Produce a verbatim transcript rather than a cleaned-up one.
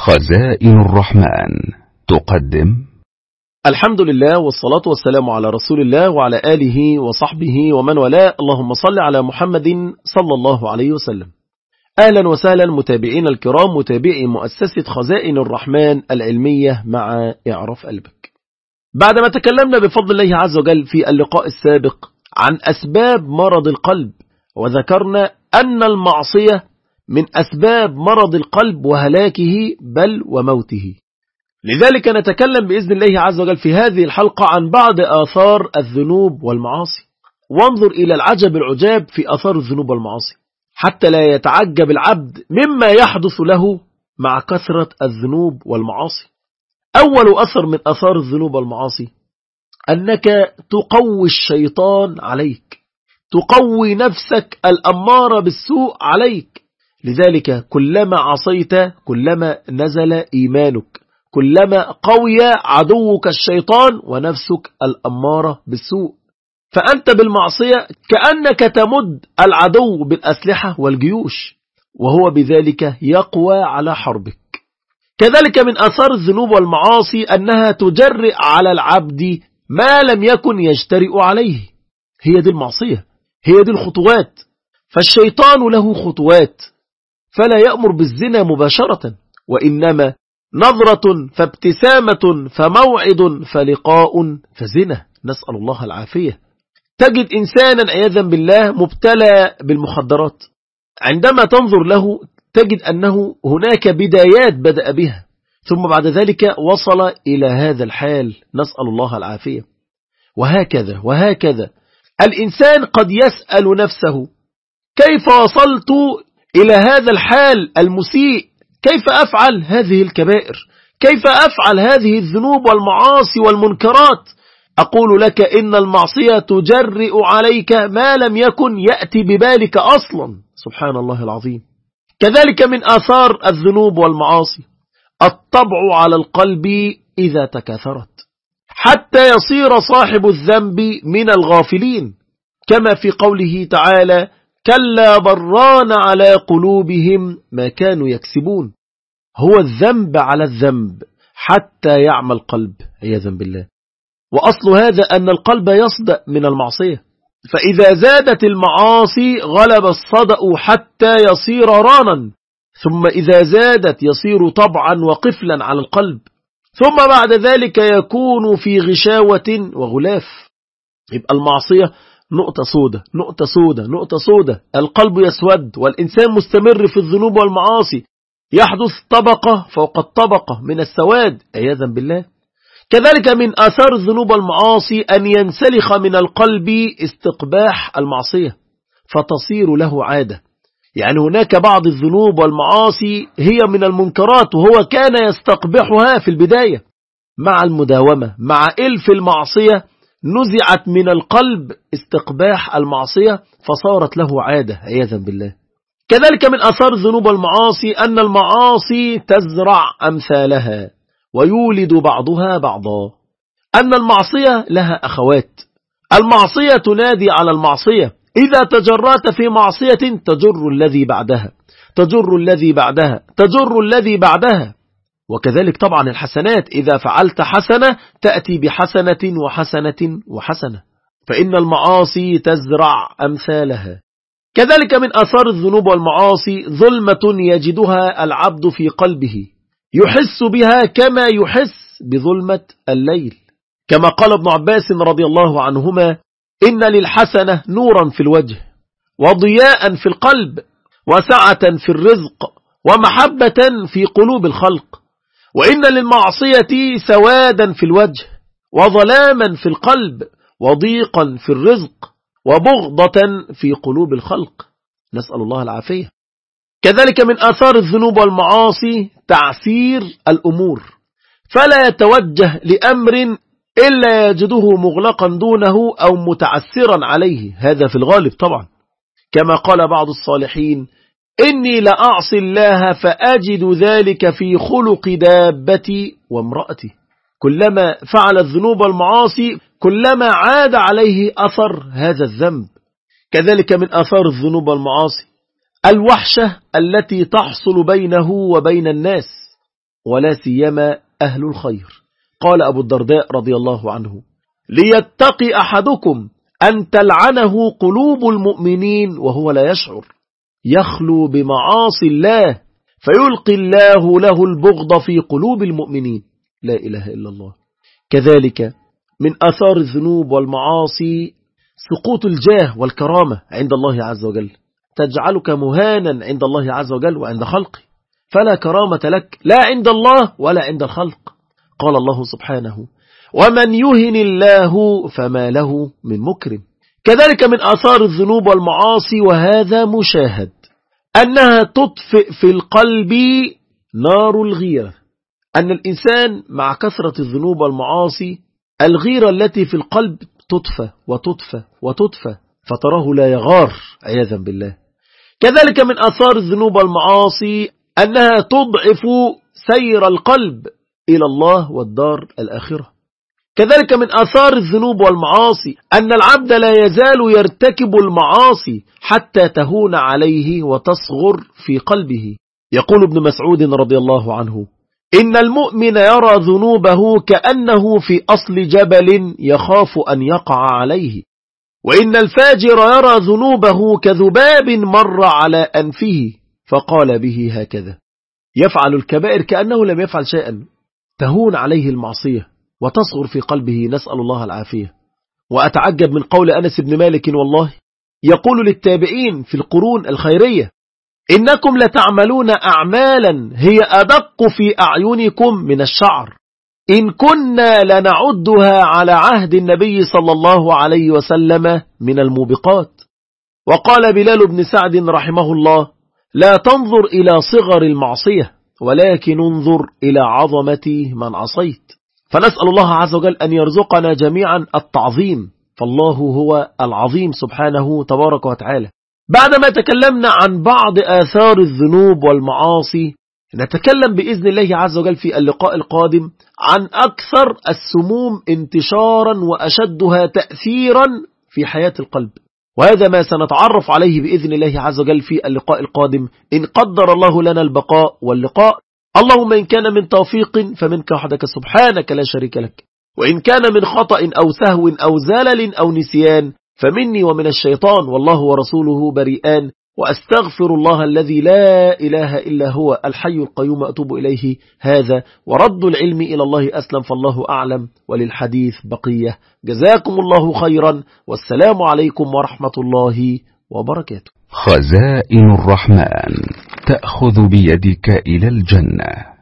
خزائن الرحمن تقدم. الحمد لله والصلاة والسلام على رسول الله وعلى آله وصحبه ومن والاه. اللهم صل على محمد صلى الله عليه وسلم. أهلا وسهلا متابعين الكرام، متابعي مؤسسة خزائن الرحمن العلمية مع إعراف قلبك. بعدما تكلمنا بفضل الله عز وجل في اللقاء السابق عن أسباب مرض القلب، وذكرنا أن المعصية من أسباب مرض القلب وهلاكه بل وموته. لذلك نتكلم بإذن الله عز وجل في هذه الحلقة عن بعض آثار الذنوب والمعاصي. وانظر إلى العجب العجاب في آثار الذنوب والمعاصي حتى لا يتعجب العبد مما يحدث له مع كثرة الذنوب والمعاصي. أول أثر من آثار الذنوب والمعاصي أنك تقوي الشيطان عليك، تقوي نفسك الأمارة بالسوء عليك. لذلك كلما عصيت كلما نزل إيمانك، كلما قوي عدوك الشيطان ونفسك الأمارة بالسوء. فأنت بالمعصية كأنك تمد العدو بالأسلحة والجيوش، وهو بذلك يقوى على حربك. كذلك من آثار الذنوب والمعاصي أنها تجرئ على العبد ما لم يكن يجترئ عليه. هي دي المعصية، هي دي الخطوات. فالشيطان له خطوات، فلا يأمر بالزنا مباشرة، وإنما نظرة فابتسامة فموعد فلقاء فزنا، نسأل الله العافية. تجد إنسانا عياذا بالله مبتلى بالمخدرات، عندما تنظر له تجد أنه هناك بدايات بدأ بها، ثم بعد ذلك وصل إلى هذا الحال، نسأل الله العافية. وهكذا وهكذا الإنسان قد يسأل نفسه: كيف وصلت إلى هذا الحال المسيء؟ كيف أفعل هذه الكبائر؟ كيف أفعل هذه الذنوب والمعاصي والمنكرات؟ أقول لك إن المعصية تجرئ عليك ما لم يكن يأتي ببالك أصلا، سبحان الله العظيم. كذلك من آثار الذنوب والمعاصي الطبع على القلب إذا تكاثرت، حتى يصير صاحب الذنب من الغافلين، كما في قوله تعالى: كلا بران على قلوبهم ما كانوا يكسبون. هو الذنب على الذنب حتى يعمى القلب عياذا بالله. وأصل هذا أن القلب يصدأ من المعصية، فإذا زادت المعاصي غلب الصدأ حتى يصير رانا، ثم إذا زادت يصير طبعا وقفلا على القلب، ثم بعد ذلك يكون في غشاوة وغلاف. يبقى المعصية نقطة سودة نقطة سودة نقطة سودة، القلب يسود والإنسان مستمر في الذنوب والمعاصي، يحدث طبقة فوق الطبقة من السواد عياذا بالله. كذلك من آثار الذنوب والمعاصي أن ينسلخ من القلب استقباح المعصية فتصير له عادة. يعني هناك بعض الذنوب والمعاصي هي من المنكرات وهو كان يستقبحها في البداية، مع المداومة مع إلف المعصية نزعت من القلب استقباح المعصية فصارت له عادة عياذا بالله. كذلك من آثار الذنوب والمعاصي أن المعاصي تزرع أمثالها ويولد بعضها بعضا، أن المعصية لها أخوات. المعصية تنادي على المعصية، إذا تجرأت في معصية تجر الذي بعدها تجر الذي بعدها تجر الذي بعدها. وكذلك طبعا الحسنات، إذا فعلت حسنة تأتي بحسنة وحسنة وحسنة، فإن المعاصي تزرع أمثالها. كذلك من آثار الذنوب والمعاصي ظلمة يجدها العبد في قلبه يحس بها كما يحس بظلمة الليل، كما قال ابن عباس رضي الله عنهما: إن للحسنة نورا في الوجه وضياء في القلب وسعة في الرزق ومحبة في قلوب الخلق، وإن للمعصية سوادا في الوجه وظلاما في القلب وضيقا في الرزق وبغضة في قلوب الخلق، نسأل الله العافية. كذلك من آثار الذنوب والمعاصي تعسير الأمور، فلا يتوجه لأمر إلا يجده مغلقا دونه أو متعسرا عليه، هذا في الغالب طبعا، كما قال بعض الصالحين: إني لأعصي الله فأجد ذلك في خلق دابتي وامرأتي. كلما فعل الذنوب والمعاصي كلما عاد عليه أثر هذا الذنب. كذلك من آثار الذنوب والمعاصي الوحشة التي تحصل بينه وبين الناس، ولا سيما أهل الخير. قال أبو الدرداء رضي الله عنه: ليتقي أحدكم أن تلعنه قلوب المؤمنين وهو لا يشعر، يخلو بمعاصي الله فيلقي الله له البغض في قلوب المؤمنين. لا إله إلا الله. كذلك من آثار الذنوب والمعاصي سقوط الجاه والكرامة عند الله عز وجل، تجعلك مهانا عند الله عز وجل وعند خلقه، فلا كرامة لك لا عند الله ولا عند الخلق. قال الله سبحانه: ومن يهن الله فما له من مكرم. كذلك من آثار الذنوب والمعاصي، وهذا مشاهد، أنها تطفئ في القلب نار الغيرة. أن الإنسان مع كثرة الذنوب والمعاصي الغيرة التي في القلب تطفى وتطفى وتطفى، فتراه لا يغار عياذا بالله. كذلك من آثار الذنوب والمعاصي أنها تضعف سير القلب إلى الله والدار الآخرة. كذلك من آثار الذنوب والمعاصي أن العبد لا يزال يرتكب المعاصي حتى تهون عليه وتصغر في قلبه. يقول ابن مسعود رضي الله عنه: إن المؤمن يرى ذنوبه كأنه في أصل جبل يخاف أن يقع عليه، وإن الفاجر يرى ذنوبه كذباب مر على أنفه فقال به هكذا. يفعل الكبائر كأنه لم يفعل شيئا، تهون عليه المعصية وتصغر في قلبه، نسأل الله العافية. وأتعجب من قول أنس بن مالك والله، يقول للتابعين في القرون الخيرية: إنكم لتعملون أعمالا هي أدق في أعينكم من الشعر، إن كنا لنعدها على عهد النبي صلى الله عليه وسلم من الموبقات. وقال بلال بن سعد رحمه الله: لا تنظر إلى صغر المعصية ولكن انظر إلى عظمة من عصيت. فنسأل الله عز وجل أن يرزقنا جميعا التعظيم، فالله هو العظيم سبحانه تبارك وتعالى. بعدما تكلمنا عن بعض آثار الذنوب والمعاصي، نتكلم بإذن الله عز وجل في اللقاء القادم عن أكثر السموم انتشارا وأشدها تأثيرا في حياة القلب، وهذا ما سنتعرف عليه بإذن الله عز وجل في اللقاء القادم إن قدر الله لنا البقاء واللقاء. اللهم إن كان من توفيق فمنك وحدك سبحانك لا شريك لك، وإن كان من خطأ أو سهو أو زلل أو نسيان فمني ومن الشيطان، والله ورسوله بريئان، وأستغفر الله الذي لا إله إلا هو الحي القيوم أتوب إليه. هذا ورد العلم إلى الله أسلم، فالله أعلم، وللحديث بقية. جزاكم الله خيرا، والسلام عليكم ورحمة الله وبركاته. خزائن الرحمن تأخذ بيدك إلى الجنة.